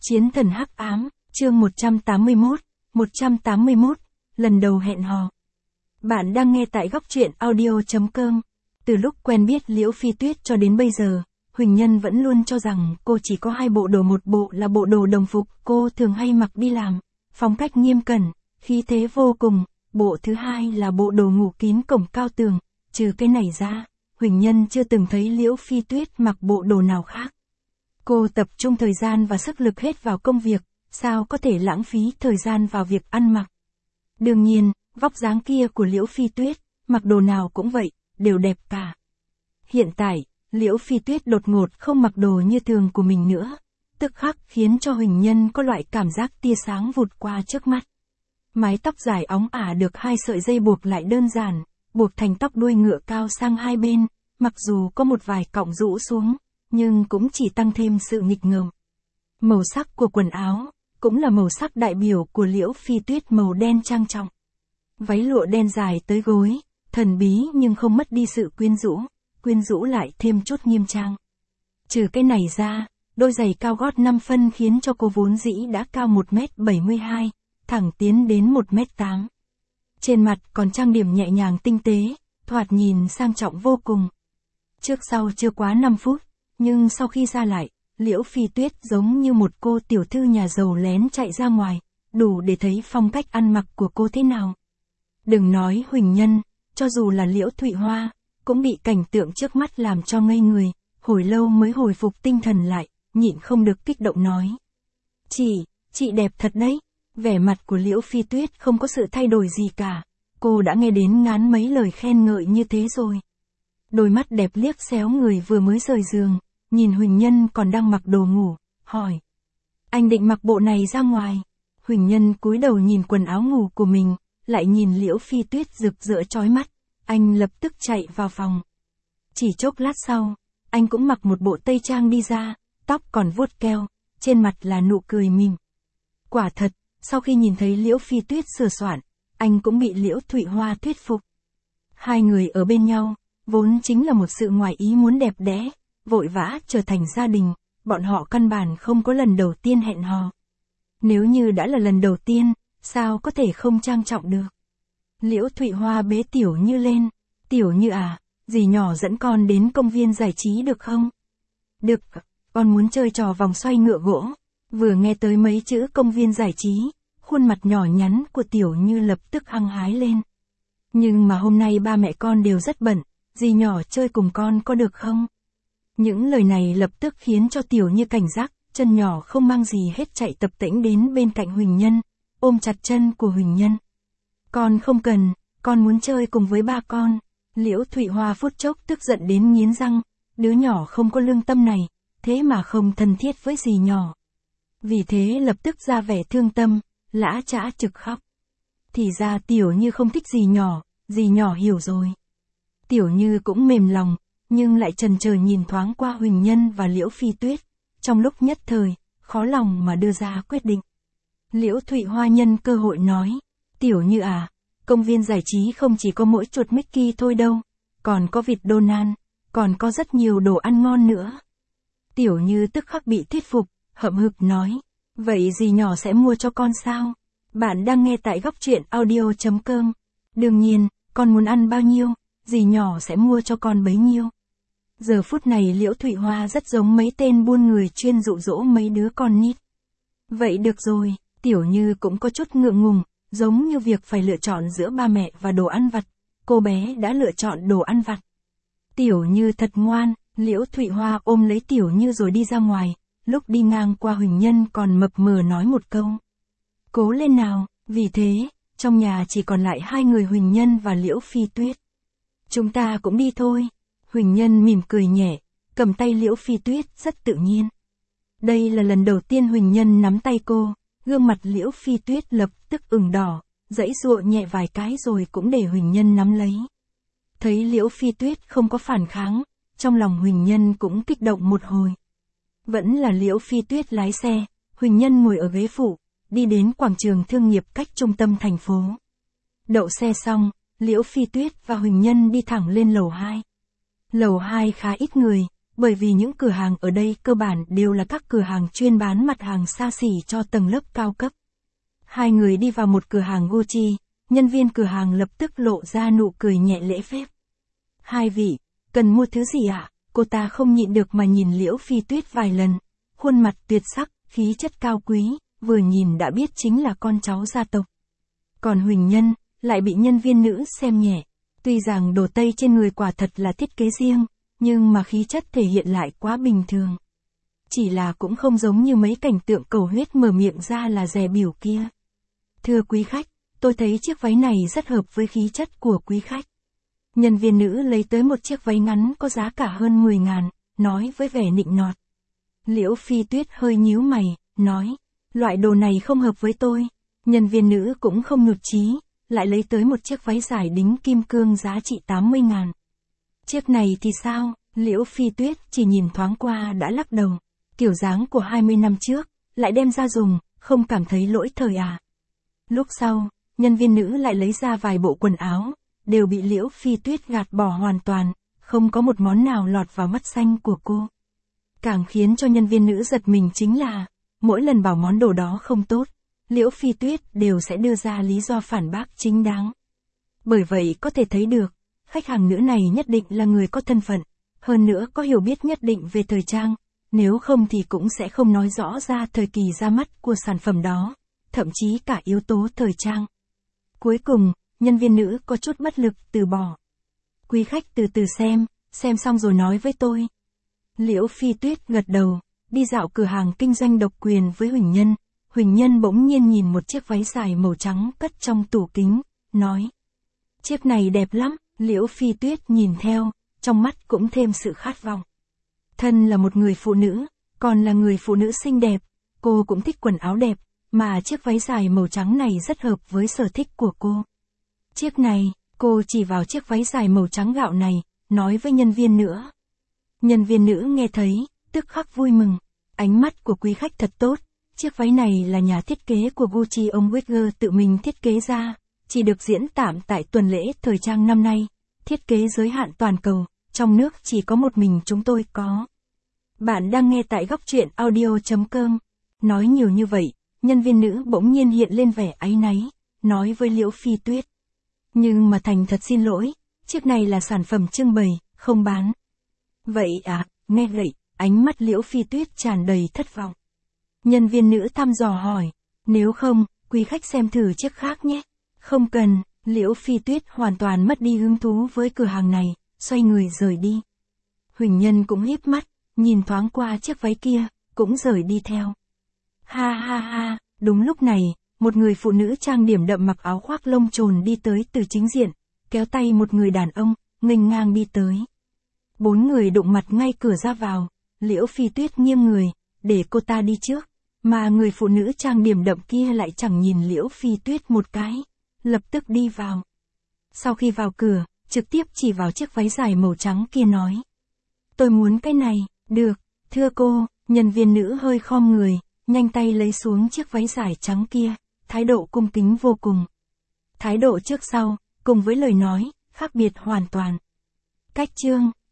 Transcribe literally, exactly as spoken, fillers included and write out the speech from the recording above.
Chiến thần hắc ám, chương một trăm tám mươi mốt, một trăm tám mươi mốt, lần đầu hẹn hò. Bạn đang nghe tại góc truyện audio chấm com. Từ lúc quen biết Liễu Phi Tuyết cho đến bây giờ, Huỳnh Nhân vẫn luôn cho rằng cô chỉ có hai bộ đồ, một bộ là bộ đồ đồng phục cô thường hay mặc đi làm, phong cách nghiêm cẩn, khí thế vô cùng, bộ thứ hai là bộ đồ ngủ kín cổng cao tường, trừ cái này ra, Huỳnh Nhân chưa từng thấy Liễu Phi Tuyết mặc bộ đồ nào khác. Cô tập trung thời gian và sức lực hết vào công việc, sao có thể lãng phí thời gian vào việc ăn mặc. Đương nhiên, vóc dáng kia của Liễu Phi Tuyết, mặc đồ nào cũng vậy, đều đẹp cả. Hiện tại, Liễu Phi Tuyết đột ngột không mặc đồ như thường của mình nữa, tức khắc khiến cho Huỳnh Nhân có loại cảm giác tia sáng vụt qua trước mắt. Mái tóc dài óng ả được hai sợi dây buộc lại đơn giản, buộc thành tóc đuôi ngựa cao sang hai bên, mặc dù có một vài cọng rũ xuống, nhưng cũng chỉ tăng thêm sự nghịch ngợm. Màu sắc của quần áo, cũng là màu sắc đại biểu của Liễu Phi Tuyết, màu đen trang trọng. Váy lụa đen dài tới gối, thần bí nhưng không mất đi sự quyến rũ, quyến rũ lại thêm chút nghiêm trang. Trừ cái này ra, đôi giày cao gót năm phân khiến cho cô vốn dĩ đã cao một mét bảy mươi hai, thẳng tiến đến một mét tám. Trên mặt còn trang điểm nhẹ nhàng tinh tế, thoạt nhìn sang trọng vô cùng. Trước sau chưa quá năm phút, nhưng sau khi ra lại, Liễu Phi Tuyết giống như một cô tiểu thư nhà giàu lén chạy ra ngoài, đủ để thấy phong cách ăn mặc của cô thế nào. Đừng nói Huỳnh Nhân, cho dù là Liễu Thụy Hoa, cũng bị cảnh tượng trước mắt làm cho ngây người, hồi lâu mới hồi phục tinh thần lại, nhịn không được kích động nói. Chị, chị đẹp thật đấy. Vẻ mặt của Liễu Phi Tuyết không có sự thay đổi gì cả, cô đã nghe đến ngán mấy lời khen ngợi như thế rồi. Đôi mắt đẹp liếc xéo người vừa mới rời giường, nhìn Huỳnh Nhân còn đang mặc đồ ngủ, hỏi. Anh định mặc bộ này ra ngoài? Huỳnh Nhân cúi đầu nhìn quần áo ngủ của mình, lại nhìn Liễu Phi Tuyết rực rỡ chói mắt, anh lập tức chạy vào phòng. Chỉ chốc lát sau, anh cũng mặc một bộ tây trang đi ra, tóc còn vuốt keo, trên mặt là nụ cười mỉm. Quả thật, sau khi nhìn thấy Liễu Phi Tuyết sửa soạn, anh cũng bị Liễu Thụy Hoa thuyết phục. Hai người ở bên nhau, vốn chính là một sự ngoài ý muốn đẹp đẽ, vội vã trở thành gia đình, bọn họ căn bản không có lần đầu tiên hẹn hò. Nếu như đã là lần đầu tiên, sao có thể không trang trọng được? Liễu Thụy Hoa bế Tiểu Như lên, Tiểu Như à, dì nhỏ dẫn con đến công viên giải trí được không? Được, con muốn chơi trò vòng xoay ngựa gỗ. Vừa nghe tới mấy chữ công viên giải trí, khuôn mặt nhỏ nhắn của Tiểu Như lập tức hăng hái lên. Nhưng mà hôm nay ba mẹ con đều rất bận, dì nhỏ chơi cùng con có được không? Những lời này lập tức khiến cho Tiểu Như cảnh giác, chân nhỏ không mang gì hết chạy tập tễnh đến bên cạnh Huỳnh Nhân, ôm chặt chân của Huỳnh Nhân. Con không cần, con muốn chơi cùng với ba con. Liễu Thụy Hoa phút chốc tức giận đến nghiến răng, đứa nhỏ không có lương tâm này, thế mà không thân thiết với dì nhỏ. Vì thế lập tức ra vẻ thương tâm, lã chã trực khóc. Thì ra Tiểu Như không thích dì nhỏ, dì nhỏ hiểu rồi. Tiểu Như cũng mềm lòng, nhưng lại chần chờ nhìn thoáng qua Huỳnh Nhân và Liễu Phi Tuyết, trong lúc nhất thời, khó lòng mà đưa ra quyết định. Liễu Thụy Hoa nhân cơ hội nói, Tiểu Như à, công viên giải trí không chỉ có mỗi chuột Mickey thôi đâu, còn có vịt Donald, còn có rất nhiều đồ ăn ngon nữa. Tiểu Như tức khắc bị thuyết phục, hậm hực nói, vậy dì nhỏ sẽ mua cho con sao? Bạn đang nghe tại góc truyện audio chấm com. Đương nhiên, con muốn ăn bao nhiêu, dì nhỏ sẽ mua cho con bấy nhiêu. Giờ phút này Liễu Thụy Hoa rất giống mấy tên buôn người chuyên dụ dỗ mấy đứa con nít. Vậy được rồi, Tiểu Như cũng có chút ngượng ngùng, giống như việc phải lựa chọn giữa ba mẹ và đồ ăn vặt, cô bé đã lựa chọn đồ ăn vặt. Tiểu Như thật ngoan, Liễu Thụy Hoa ôm lấy Tiểu Như rồi đi ra ngoài, lúc đi ngang qua Huỳnh Nhân còn mập mờ nói một câu. Cố lên nào, vì thế, trong nhà chỉ còn lại hai người Huỳnh Nhân và Liễu Phi Tuyết. Chúng ta cũng đi thôi. Huỳnh Nhân mỉm cười nhẹ, cầm tay Liễu Phi Tuyết rất tự nhiên. Đây là lần đầu tiên Huỳnh Nhân nắm tay cô, gương mặt Liễu Phi Tuyết lập tức ửng đỏ, giãy giụa nhẹ vài cái rồi cũng để Huỳnh Nhân nắm lấy. Thấy Liễu Phi Tuyết không có phản kháng, trong lòng Huỳnh Nhân cũng kích động một hồi. Vẫn là Liễu Phi Tuyết lái xe, Huỳnh Nhân ngồi ở ghế phụ, đi đến quảng trường thương nghiệp cách trung tâm thành phố. Đậu xe xong, Liễu Phi Tuyết và Huỳnh Nhân đi thẳng lên lầu hai. Lầu hai khá ít người, bởi vì những cửa hàng ở đây cơ bản đều là các cửa hàng chuyên bán mặt hàng xa xỉ cho tầng lớp cao cấp. Hai người đi vào một cửa hàng Gucci, nhân viên cửa hàng lập tức lộ ra nụ cười nhẹ lễ phép. Hai vị, cần mua thứ gì ạ? À? Cô ta không nhịn được mà nhìn Liễu Phi Tuyết vài lần, khuôn mặt tuyệt sắc, khí chất cao quý, vừa nhìn đã biết chính là con cháu gia tộc. Còn Huỳnh Nhân, lại bị nhân viên nữ xem nhẹ. Tuy rằng đồ tây trên người quả thật là thiết kế riêng, nhưng mà khí chất thể hiện lại quá bình thường. Chỉ là cũng không giống như mấy cảnh tượng cầu huyết mở miệng ra là dè biểu kia. Thưa quý khách, tôi thấy chiếc váy này rất hợp với khí chất của quý khách. Nhân viên nữ lấy tới một chiếc váy ngắn có giá cả hơn mười ngàn, nói với vẻ nịnh nọt. Liễu Phi Tuyết hơi nhíu mày, nói, loại đồ này không hợp với tôi. Nhân viên nữ cũng không nhụt chí, lại lấy tới một chiếc váy dài đính kim cương giá trị tám mươi ngàn. Chiếc này thì sao? Liễu Phi Tuyết chỉ nhìn thoáng qua đã lắc đầu. Kiểu dáng của hai mươi năm trước, lại đem ra dùng, không cảm thấy lỗi thời à. Lúc sau, nhân viên nữ lại lấy ra vài bộ quần áo, đều bị Liễu Phi Tuyết gạt bỏ hoàn toàn, không có một món nào lọt vào mắt xanh của cô. Càng khiến cho nhân viên nữ giật mình chính là, mỗi lần bảo món đồ đó không tốt, Liễu Phi Tuyết đều sẽ đưa ra lý do phản bác chính đáng. Bởi vậy có thể thấy được, khách hàng nữ này nhất định là người có thân phận, hơn nữa có hiểu biết nhất định về thời trang, nếu không thì cũng sẽ không nói rõ ra thời kỳ ra mắt của sản phẩm đó, thậm chí cả yếu tố thời trang. Cuối cùng, nhân viên nữ có chút bất lực từ bỏ. Quý khách từ từ xem, xem xong rồi nói với tôi. Liễu Phi Tuyết gật đầu, đi dạo cửa hàng kinh doanh độc quyền với Huỳnh Nhân. Huỳnh Nhân bỗng nhiên nhìn một chiếc váy dài màu trắng cất trong tủ kính, nói. Chiếc này đẹp lắm, Liễu Phi Tuyết nhìn theo, trong mắt cũng thêm sự khát vọng. Thân là một người phụ nữ, còn là người phụ nữ xinh đẹp, cô cũng thích quần áo đẹp, mà chiếc váy dài màu trắng này rất hợp với sở thích của cô. Chiếc này, cô chỉ vào chiếc váy dài màu trắng gạo này, nói với nhân viên nữa. Nhân viên nữ nghe thấy, tức khắc vui mừng, ánh mắt của quý khách thật tốt, chiếc váy này là nhà thiết kế của Gucci ông Wigger tự mình thiết kế ra, chỉ được diễn tạm tại tuần lễ thời trang năm nay, thiết kế giới hạn toàn cầu, trong nước chỉ có một mình chúng tôi có. Bạn đang nghe tại góc truyện audio chấm com. Nói nhiều như vậy, nhân viên nữ bỗng nhiên hiện lên vẻ áy náy, nói với Liễu Phi Tuyết. Nhưng mà thành thật xin lỗi, chiếc này là sản phẩm trưng bày, không bán. Vậy à, nghe vậy, ánh mắt Liễu Phi Tuyết tràn đầy thất vọng. Nhân viên nữ thăm dò hỏi, nếu không, quý khách xem thử chiếc khác nhé. Không cần, Liễu Phi Tuyết hoàn toàn mất đi hứng thú với cửa hàng này, xoay người rời đi. Huỳnh Nhân cũng híp mắt, nhìn thoáng qua chiếc váy kia, cũng rời đi theo. Ha ha ha, đúng lúc này, một người phụ nữ trang điểm đậm mặc áo khoác lông trồn đi tới từ chính diện, kéo tay một người đàn ông, nghênh ngang đi tới. Bốn người đụng mặt ngay cửa ra vào, Liễu Phi Tuyết nghiêng người, để cô ta đi trước, mà người phụ nữ trang điểm đậm kia lại chẳng nhìn Liễu Phi Tuyết một cái, lập tức đi vào. Sau khi vào cửa, trực tiếp chỉ vào chiếc váy dài màu trắng kia nói. Tôi muốn cái này, được, thưa cô, nhân viên nữ hơi khom người, nhanh tay lấy xuống chiếc váy dài trắng kia, thái độ cung kính vô cùng. Thái độ trước sau, cùng với lời nói, khác biệt hoàn toàn. Cách chương